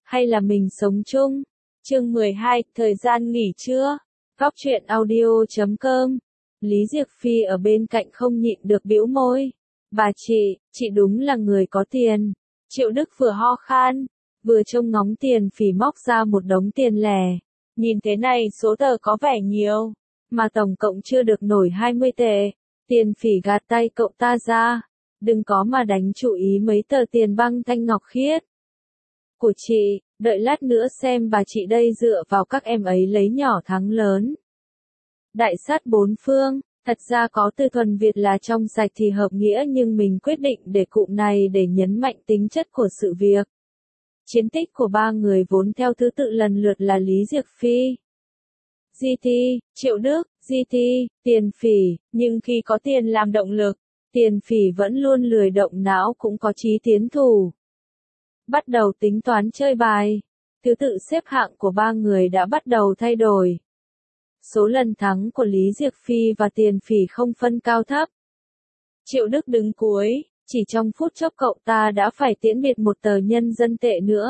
hay là mình sống chung? Chương 12, thời gian nghỉ trưa. Góc truyện audio.com. Lý Diệc Phi ở bên cạnh không nhịn được bĩu môi. Bà chị đúng là người có tiền. Triệu Đức vừa ho khan, vừa trông ngóng Tiền Phỉ móc ra một đống tiền lẻ. Nhìn thế này số tờ có vẻ nhiều, mà tổng cộng chưa được nổi 20 tệ. Tiền Phỉ gạt tay cậu ta ra. Đừng có mà đánh chú ý mấy tờ tiền băng thanh ngọc khiết của chị, đợi lát nữa xem bà chị đây dựa vào các em ấy lấy nhỏ thắng lớn. Đại sát bốn phương, thật ra có từ thuần Việt là trong sạch thì hợp nghĩa, nhưng mình quyết định để cụm này để nhấn mạnh tính chất của sự việc. Chiến tích của ba người vốn theo thứ tự lần lượt là Lý Diệc Phi, GT, Triệu Đức, GT, Tiền Phỉ, nhưng khi có tiền làm động lực, Tiền Phỉ vẫn luôn lười động não cũng có chí tiến thủ. Bắt đầu tính toán chơi bài, thứ tự xếp hạng của ba người đã bắt đầu thay đổi. Số lần thắng của Lý Diệc Phi và Tiền Phỉ không phân cao thấp. Triệu Đức đứng cuối, chỉ trong phút chốc cậu ta đã phải tiễn biệt một tờ nhân dân tệ nữa.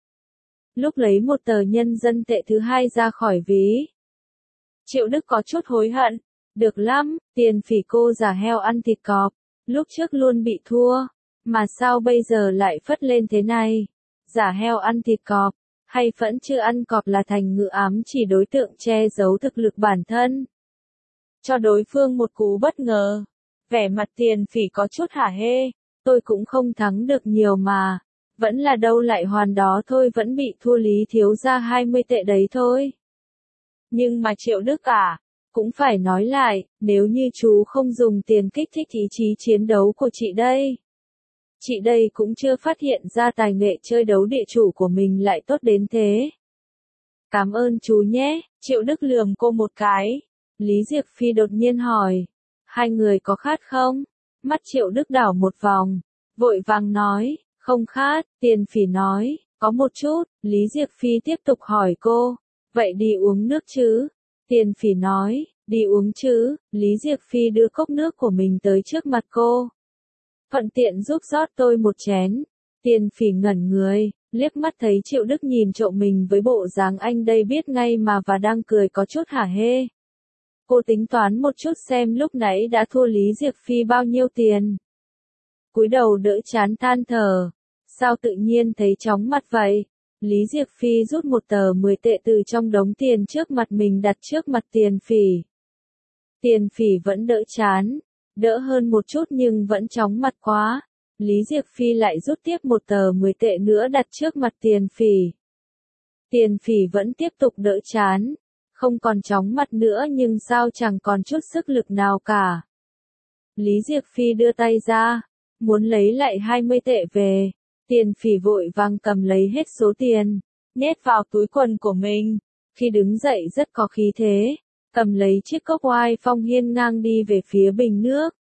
Lúc lấy một tờ nhân dân tệ thứ hai ra khỏi ví, Triệu Đức có chút hối hận. Được lắm, Tiền Phỉ cô giả heo ăn thịt cọp, lúc trước luôn bị thua, mà sao bây giờ lại phất lên thế này? Giả heo ăn thịt cọp, hay phẫn chưa ăn cọp là thành ngữ ám chỉ đối tượng che giấu thực lực bản thân. Cho đối phương một cú bất ngờ. Vẻ mặt Tiền Phỉ có chút hả hê, tôi cũng không thắng được nhiều mà, vẫn là đâu lại hoàn đó thôi, vẫn bị thua Lý thiếu gia 20 tệ đấy thôi. Nhưng mà Triệu Đức cũng phải nói lại, nếu như chú không dùng tiền kích thích ý chí chiến đấu của chị đây. Chị đây cũng chưa phát hiện ra tài nghệ chơi đấu địa chủ của mình lại tốt đến thế. Cảm ơn chú nhé, Triệu Đức lườm cô một cái. Lý Diệc Phi đột nhiên hỏi, hai người có khát không? Mắt Triệu Đức đảo một vòng, vội vàng nói, không khát. Tiền Phỉ nói, có một chút. Lý Diệc Phi tiếp tục hỏi cô, vậy đi uống nước chứ? Tiền Phỉ nói, đi uống chứ. Lý Diệc Phi đưa cốc nước của mình tới trước mặt cô. Thuận tiện giúp rót tôi một chén. Tiền Phỉ ngẩn người, liếc mắt thấy Triệu Đức nhìn trộm mình với bộ dáng anh đây biết ngay mà và đang cười có chút hả hê. Cô tính toán một chút xem lúc nãy đã thua Lý Diệc Phi bao nhiêu tiền. Cúi đầu đỡ chán than thở, sao tự nhiên thấy chóng mặt vậy? Lý Diệc Phi rút một tờ 10 tệ từ trong đống tiền trước mặt mình đặt trước mặt Tiền Phỉ. Tiền Phỉ vẫn đỡ chán, đỡ hơn một chút nhưng vẫn chóng mặt quá. Lý Diệc Phi lại rút tiếp một tờ 10 tệ nữa đặt trước mặt Tiền Phỉ. Tiền Phỉ vẫn tiếp tục đỡ chán, không còn chóng mặt nữa nhưng sao chẳng còn chút sức lực nào cả. Lý Diệc Phi đưa tay ra, muốn lấy lại 20 tệ về. Tiền Phỉ vội vàng cầm lấy hết số tiền, nhét vào túi quần của mình. Khi đứng dậy rất có khí thế, cầm lấy chiếc cốc oai phong hiên ngang đi về phía bình nước.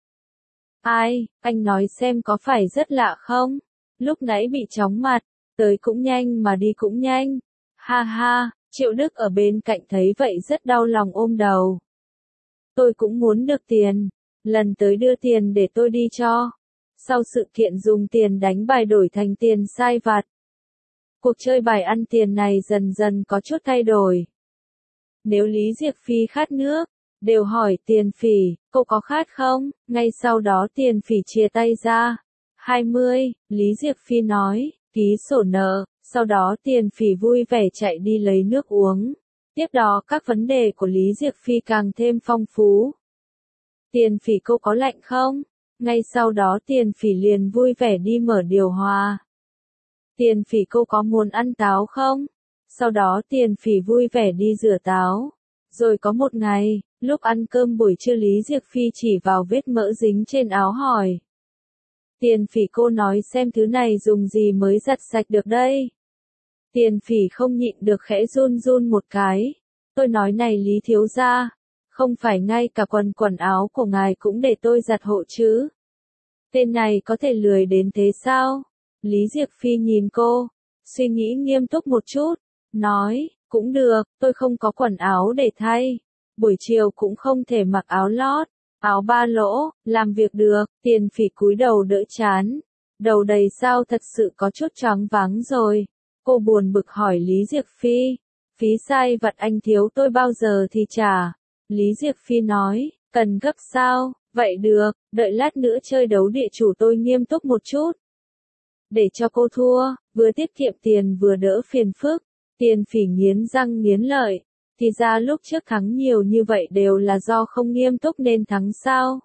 Ai, anh nói xem có phải rất lạ không? Lúc nãy bị chóng mặt, tới cũng nhanh mà đi cũng nhanh. Ha ha, Triệu Đức ở bên cạnh thấy vậy rất đau lòng ôm đầu. Tôi cũng muốn được tiền, lần tới đưa tiền để tôi đi cho. Sau sự kiện dùng tiền đánh bài đổi thành tiền sai vặt, cuộc chơi bài ăn tiền này dần dần có chút thay đổi. Nếu Lý Diệc Phi khát nước, đều hỏi Tiền Phỉ, cô có khát không? Ngay sau đó Tiền Phỉ chia tay ra. 20, Lý Diệc Phi nói, ký sổ nợ. Sau đó Tiền Phỉ vui vẻ chạy đi lấy nước uống. Tiếp đó các vấn đề của Lý Diệc Phi càng thêm phong phú. Tiền Phỉ cô có lạnh không? Ngay sau đó Tiền Phỉ liền vui vẻ đi mở điều hòa. Tiền Phỉ cô có muốn ăn táo không? Sau đó Tiền Phỉ vui vẻ đi rửa táo. Rồi có một ngày, lúc ăn cơm buổi trưa Lý Diệc Phi chỉ vào vết mỡ dính trên áo hỏi. Tiền Phỉ cô nói xem thứ này dùng gì mới giặt sạch được đây? Tiền Phỉ không nhịn được khẽ run run một cái. Tôi nói này Lý thiếu gia, không phải ngay cả quần áo của ngài cũng để tôi giặt hộ chứ? Tên này có thể lười đến thế sao? Lý Diệc Phi nhìn cô, suy nghĩ nghiêm túc một chút, nói, cũng được, tôi không có quần áo để thay. Buổi chiều cũng không thể mặc áo lót, áo ba lỗ, làm việc được. Tiền Phỉ cúi đầu đỡ chán, đầu đầy sao thật sự có chút choáng váng rồi. Cô buồn bực hỏi Lý Diệc Phi, phí sai vặt anh thiếu tôi bao giờ thì trả. Lý Diệc Phi nói, cần gấp sao, vậy được, đợi lát nữa chơi đấu địa chủ tôi nghiêm túc một chút. Để cho cô thua, vừa tiết kiệm tiền vừa đỡ phiền phức. Tiền Phỉ nghiến răng nghiến lợi, thì ra lúc trước thắng nhiều như vậy đều là do không nghiêm túc nên thắng sao?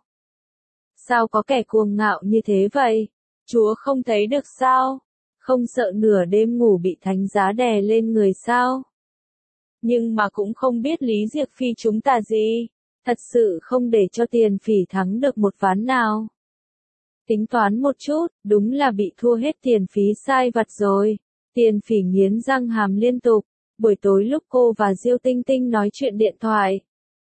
Sao có kẻ cuồng ngạo như thế vậy? Chúa không thấy được sao? Không sợ nửa đêm ngủ bị thánh giá đè lên người sao? Nhưng mà cũng không biết Lý Diệc Phi chúng ta gì, thật sự không để cho Tiền Phỉ thắng được một ván nào. Tính toán một chút, đúng là bị thua hết tiền phí sai vặt rồi. Tiền Phỉ nghiến răng hàm liên tục. Buổi tối lúc cô và Diêu Tinh Tinh nói chuyện điện thoại.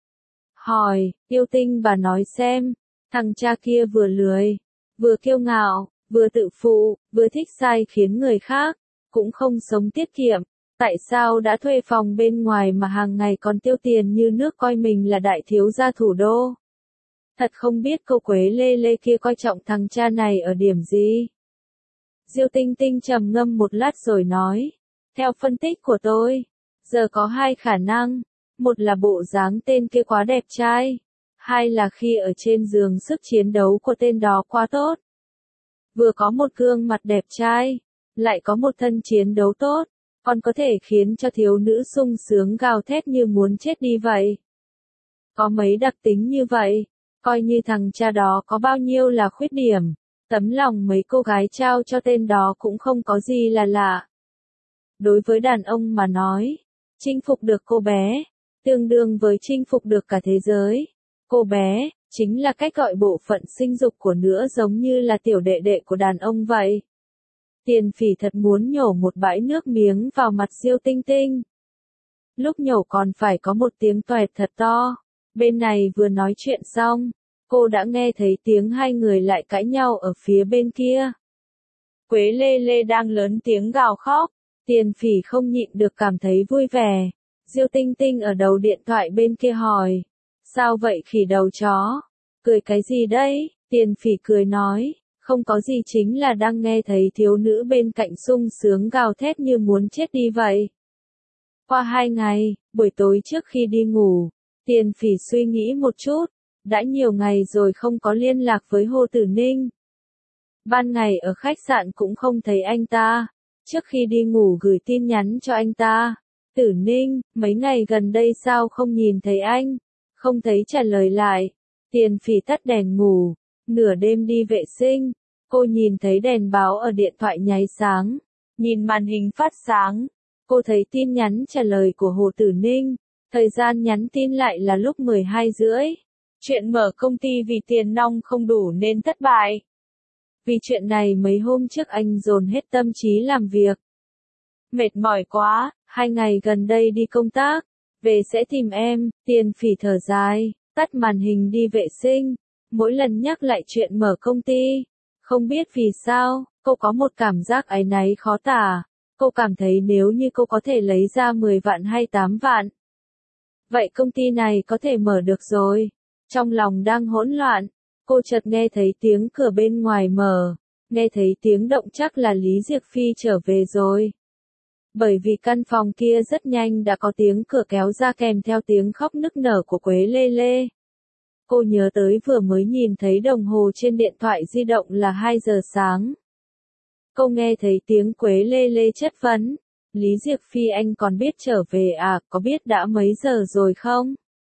Hỏi, Yêu Tinh bà nói xem, thằng cha kia vừa lười, vừa kiêu ngạo, vừa tự phụ, vừa thích sai khiến người khác, cũng không sống tiết kiệm. Tại sao đã thuê phòng bên ngoài mà hàng ngày còn tiêu tiền như nước coi mình là đại thiếu gia thủ đô? Thật không biết cô Quế Lê Lê kia coi trọng thằng cha này ở điểm gì. Diêu Tinh Tinh trầm ngâm một lát rồi nói, theo phân tích của tôi, giờ có hai khả năng, một là bộ dáng tên kia quá đẹp trai, hai là khi ở trên giường sức chiến đấu của tên đó quá tốt. Vừa có một gương mặt đẹp trai, lại có một thân chiến đấu tốt, còn có thể khiến cho thiếu nữ sung sướng gào thét như muốn chết đi vậy. Có mấy đặc tính như vậy, coi như thằng cha đó có bao nhiêu là khuyết điểm, tấm lòng mấy cô gái trao cho tên đó cũng không có gì là lạ. Đối với đàn ông mà nói, chinh phục được cô bé, tương đương với chinh phục được cả thế giới. Cô bé, chính là cách gọi bộ phận sinh dục của nữa giống như là tiểu đệ đệ của đàn ông vậy. Tiền Phỉ thật muốn nhổ một bãi nước miếng vào mặt Diêu Tinh Tinh. Lúc nhổ còn phải có một tiếng toẹt thật to. Bên này vừa nói chuyện xong, cô đã nghe thấy tiếng hai người lại cãi nhau ở phía bên kia. Quế Lê Lê đang lớn tiếng gào khóc, Tiền Phỉ không nhịn được cảm thấy vui vẻ. Diêu Tinh Tinh ở đầu điện thoại bên kia hỏi, sao vậy khỉ đầu chó? Cười cái gì đấy? Tiền Phỉ cười nói, không có gì, chính là đang nghe thấy thiếu nữ bên cạnh sung sướng gào thét như muốn chết đi vậy. Qua 2 ngày, buổi tối trước khi đi ngủ, Tiền Phỉ suy nghĩ một chút, đã nhiều ngày rồi không có liên lạc với Hồ Tử Ninh. Ban ngày ở khách sạn cũng không thấy anh ta, trước khi đi ngủ gửi tin nhắn cho anh ta. Tử Ninh, mấy ngày gần đây sao không nhìn thấy anh? Không thấy trả lời lại. Tiền Phỉ tắt đèn ngủ, nửa đêm đi vệ sinh, cô nhìn thấy đèn báo ở điện thoại nháy sáng, nhìn màn hình phát sáng, cô thấy tin nhắn trả lời của Hồ Tử Ninh, thời gian nhắn tin lại là lúc 12:30. Chuyện mở công ty vì tiền nong không đủ nên thất bại. Vì chuyện này mấy hôm trước anh dồn hết tâm trí làm việc. Mệt mỏi quá, 2 ngày gần đây đi công tác, về sẽ tìm em. Tiền Phỉ thở dài, tắt màn hình đi vệ sinh, mỗi lần nhắc lại chuyện mở công ty. Không biết vì sao, cô có một cảm giác áy náy khó tả. Cô cảm thấy nếu như cô có thể lấy ra 10 vạn hay 8 vạn, vậy công ty này có thể mở được rồi. Trong lòng đang hỗn loạn, cô chợt nghe thấy tiếng cửa bên ngoài mở, nghe thấy tiếng động chắc là Lý Diệc Phi trở về rồi. Bởi vì căn phòng kia rất nhanh đã có tiếng cửa kéo ra kèm theo tiếng khóc nức nở của Quế Lê Lê. Cô nhớ tới vừa mới nhìn thấy đồng hồ trên điện thoại di động là 2 giờ sáng. Cô nghe thấy tiếng Quế Lê Lê chất vấn, Lý Diệc Phi anh còn biết trở về à, có biết đã mấy giờ rồi không?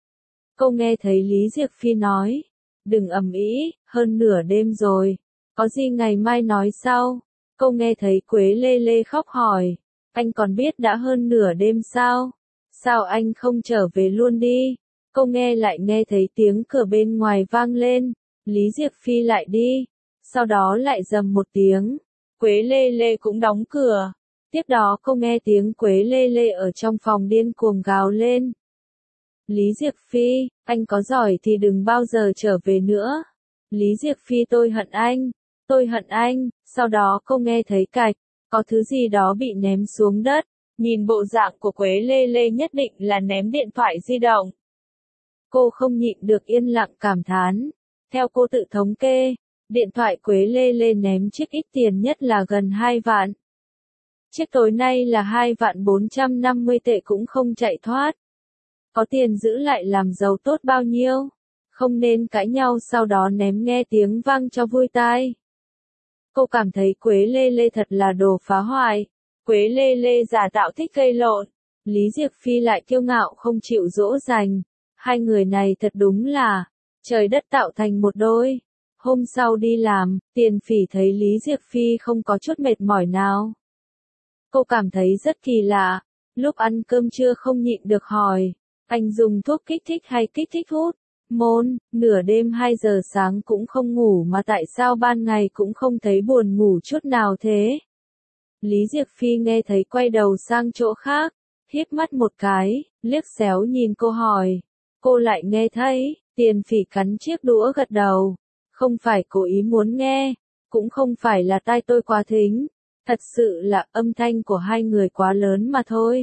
Cô nghe thấy Lý Diệc Phi nói, đừng ầm ĩ, hơn nửa đêm rồi, có gì ngày mai nói sau. Cô nghe thấy Quế Lê Lê khóc hỏi, anh còn biết đã hơn nửa đêm sao? Sao anh không trở về luôn đi? Cô nghe thấy tiếng cửa bên ngoài vang lên, Lý Diệc Phi lại đi, sau đó lại rầm một tiếng, Quế Lê Lê cũng đóng cửa. Tiếp đó cô nghe tiếng Quế Lê Lê ở trong phòng điên cuồng gào lên. Lý Diệc Phi, anh có giỏi thì đừng bao giờ trở về nữa. Lý Diệc Phi tôi hận anh, sau đó cô nghe thấy cạch, có thứ gì đó bị ném xuống đất, nhìn bộ dạng của Quế Lê Lê nhất định là ném điện thoại di động. Cô không nhịn được yên lặng cảm thán, theo cô tự thống kê, điện thoại Quế Lê Lê ném chiếc ít tiền nhất là gần 2 vạn. Chiếc tối nay là 2.450 tệ cũng không chạy thoát. Có tiền giữ lại làm giàu tốt bao nhiêu. Không nên cãi nhau sau đó ném nghe tiếng vang cho vui tai. Cô cảm thấy Quế Lê Lê thật là đồ phá hoại. Quế Lê Lê giả tạo thích gây lộn. Lý Diệc Phi lại kiêu ngạo không chịu dỗ dành. Hai người này thật đúng là trời đất tạo thành một đôi. Hôm sau đi làm, Tiền Phỉ thấy Lý Diệc Phi không có chút mệt mỏi nào. Cô cảm thấy rất kỳ lạ. Lúc ăn cơm trưa không nhịn được hỏi, anh dùng thuốc kích thích hay kích thích hút? Môn, nửa đêm 2 giờ sáng cũng không ngủ mà tại sao ban ngày cũng không thấy buồn ngủ chút nào thế? Lý Diệc Phi nghe thấy quay đầu sang chỗ khác, híp mắt một cái, liếc xéo nhìn cô hỏi. Cô lại nghe thấy, Tiền Phỉ cắn chiếc đũa gật đầu. Không phải cố ý muốn nghe, cũng không phải là tai tôi quá thính. Thật sự là âm thanh của hai người quá lớn mà thôi.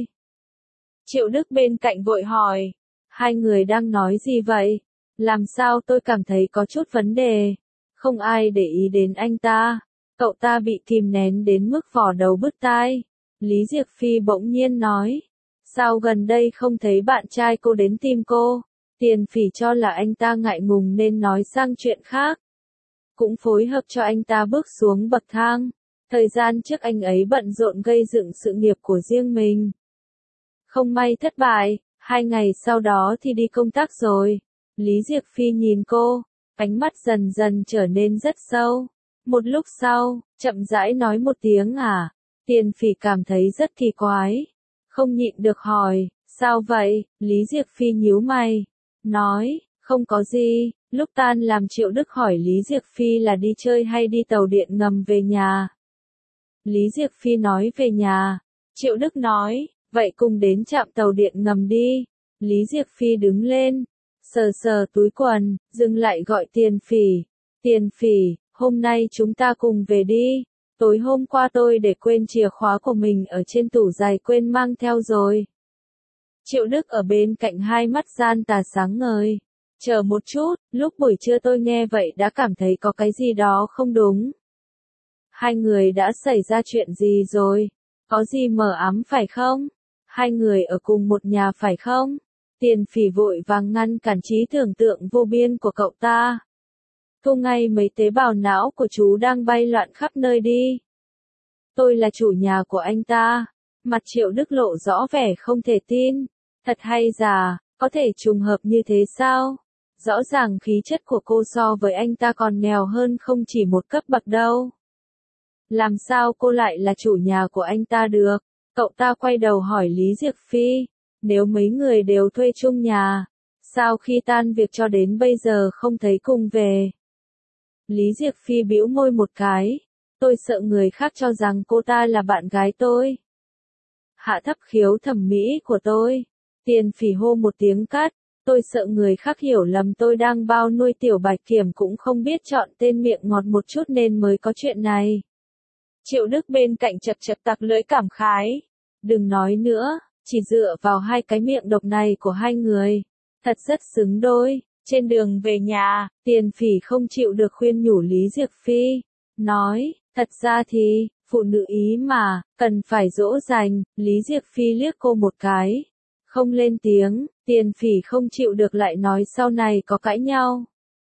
Triệu Đức bên cạnh vội hỏi. Hai người đang nói gì vậy? Làm sao tôi cảm thấy có chút vấn đề? Không ai để ý đến anh ta. Cậu ta bị kìm nén đến mức vò đầu bứt tai. Lý Diệc Phi bỗng nhiên nói. Sao gần đây không thấy bạn trai cô đến tìm cô? Tiền Phỉ cho là anh ta ngại ngùng nên nói sang chuyện khác. Cũng phối hợp cho anh ta bước xuống bậc thang. Thời gian trước anh ấy bận rộn gây dựng sự nghiệp của riêng mình. Không may thất bại, 2 ngày sau đó thì đi công tác rồi. Lý Diệc Phi nhìn cô, ánh mắt dần dần trở nên rất sâu. Một lúc sau, chậm rãi nói một tiếng à. Tiền Phỉ cảm thấy rất kỳ quái. Không nhịn được hỏi, sao vậy? Lý Diệc Phi nhíu mày. Nói, không có gì. Lúc tan làm Triệu Đức hỏi Lý Diệc Phi là đi chơi hay đi tàu điện ngầm về nhà. Lý Diệc Phi nói về nhà. Triệu Đức nói, vậy cùng đến trạm tàu điện ngầm đi. Lý Diệc Phi đứng lên, sờ sờ túi quần, dừng lại gọi Tiền Phỉ. Tiền Phỉ, hôm nay chúng ta cùng về đi. Tối hôm qua tôi để quên chìa khóa của mình ở trên tủ giày quên mang theo rồi. Triệu Đức ở bên cạnh hai mắt gian tà sáng ngời. Chờ một chút, lúc buổi trưa tôi nghe vậy đã cảm thấy có cái gì đó không đúng. Hai người đã xảy ra chuyện gì rồi? Có gì mờ ám phải không? Hai người ở cùng một nhà phải không? Tiền Phỉ vội vàng ngăn cản trí tưởng tượng vô biên của cậu ta. Thu ngay mấy tế bào não của chú đang bay loạn khắp nơi đi. Tôi là chủ nhà của anh ta. Mặt Triệu Đức lộ rõ vẻ không thể tin. Thật hay giả, có thể trùng hợp như thế sao? Rõ ràng khí chất của cô so với anh ta còn nghèo hơn không chỉ một cấp bậc đâu. Làm sao cô lại là chủ nhà của anh ta được? Cậu ta quay đầu hỏi Lý Diệc Phi. Nếu mấy người đều thuê chung nhà, sao khi tan việc cho đến bây giờ không thấy cùng về? Lý Diệc Phi bĩu môi một cái. Tôi sợ người khác cho rằng cô ta là bạn gái tôi. Hạ thấp khiếu thẩm mỹ của tôi. Tiền Phỉ hô một tiếng cắt. Tôi sợ người khác hiểu lầm tôi đang bao nuôi Tiểu Bạch Kiểm cũng không biết chọn tên miệng ngọt một chút nên mới có chuyện này. Triệu Đức bên cạnh chật chật tặc lưỡi cảm khái. Đừng nói nữa, chỉ dựa vào hai cái miệng độc này của hai người. Thật rất xứng đôi. Trên đường về nhà, Tiền Phỉ không chịu được khuyên nhủ Lý Diệc Phi. Nói, thật ra thì, phụ nữ ý mà, cần phải dỗ dành. Lý Diệc Phi liếc cô một cái. Không lên tiếng, Tiền Phỉ không chịu được lại nói sau này có cãi nhau.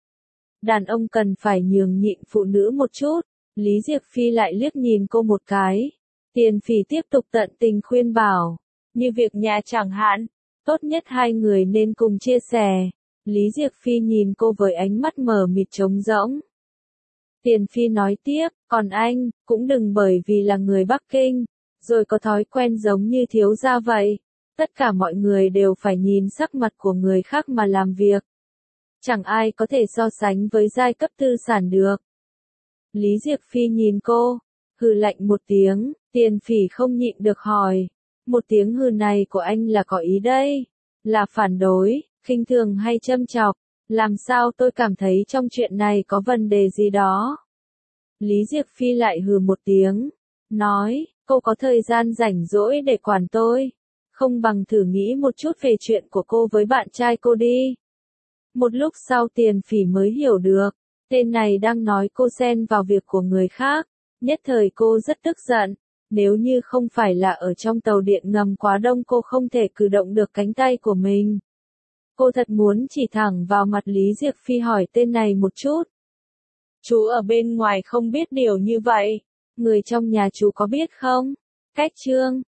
Đàn ông cần phải nhường nhịn phụ nữ một chút. Lý Diệc Phi lại liếc nhìn cô một cái. Tiền Phỉ tiếp tục tận tình khuyên bảo. Như việc nhà chẳng hạn, tốt nhất hai người nên cùng chia sẻ. Lý Diệc Phi nhìn cô với ánh mắt mờ mịt trống rỗng. Tiền Phi nói tiếp, còn anh, cũng đừng bởi vì là người Bắc Kinh, rồi có thói quen giống như thiếu gia vậy. Tất cả mọi người đều phải nhìn sắc mặt của người khác mà làm việc. Chẳng ai có thể so sánh với giai cấp tư sản được. Lý Diệc Phi nhìn cô, hừ lạnh một tiếng, Tiền Phỉ không nhịn được hỏi. Một tiếng hừ này của anh là có ý đây? Là phản đối, khinh thường hay châm chọc? Làm sao tôi cảm thấy trong chuyện này có vấn đề gì đó? Lý Diệc Phi lại hừ một tiếng, nói, cô có thời gian rảnh rỗi để quản tôi. Không bằng thử nghĩ một chút về chuyện của cô với bạn trai cô đi. Một lúc sau Tiền Phỉ mới hiểu được, tên này đang nói cô xen vào việc của người khác. Nhất thời cô rất tức giận. Nếu như không phải là ở trong tàu điện ngầm quá đông cô không thể cử động được cánh tay của mình. Cô thật muốn chỉ thẳng vào mặt Lý Diệc Phi hỏi tên này một chút. Chú ở bên ngoài không biết điều như vậy. Người trong nhà chú có biết không? Cách Trương.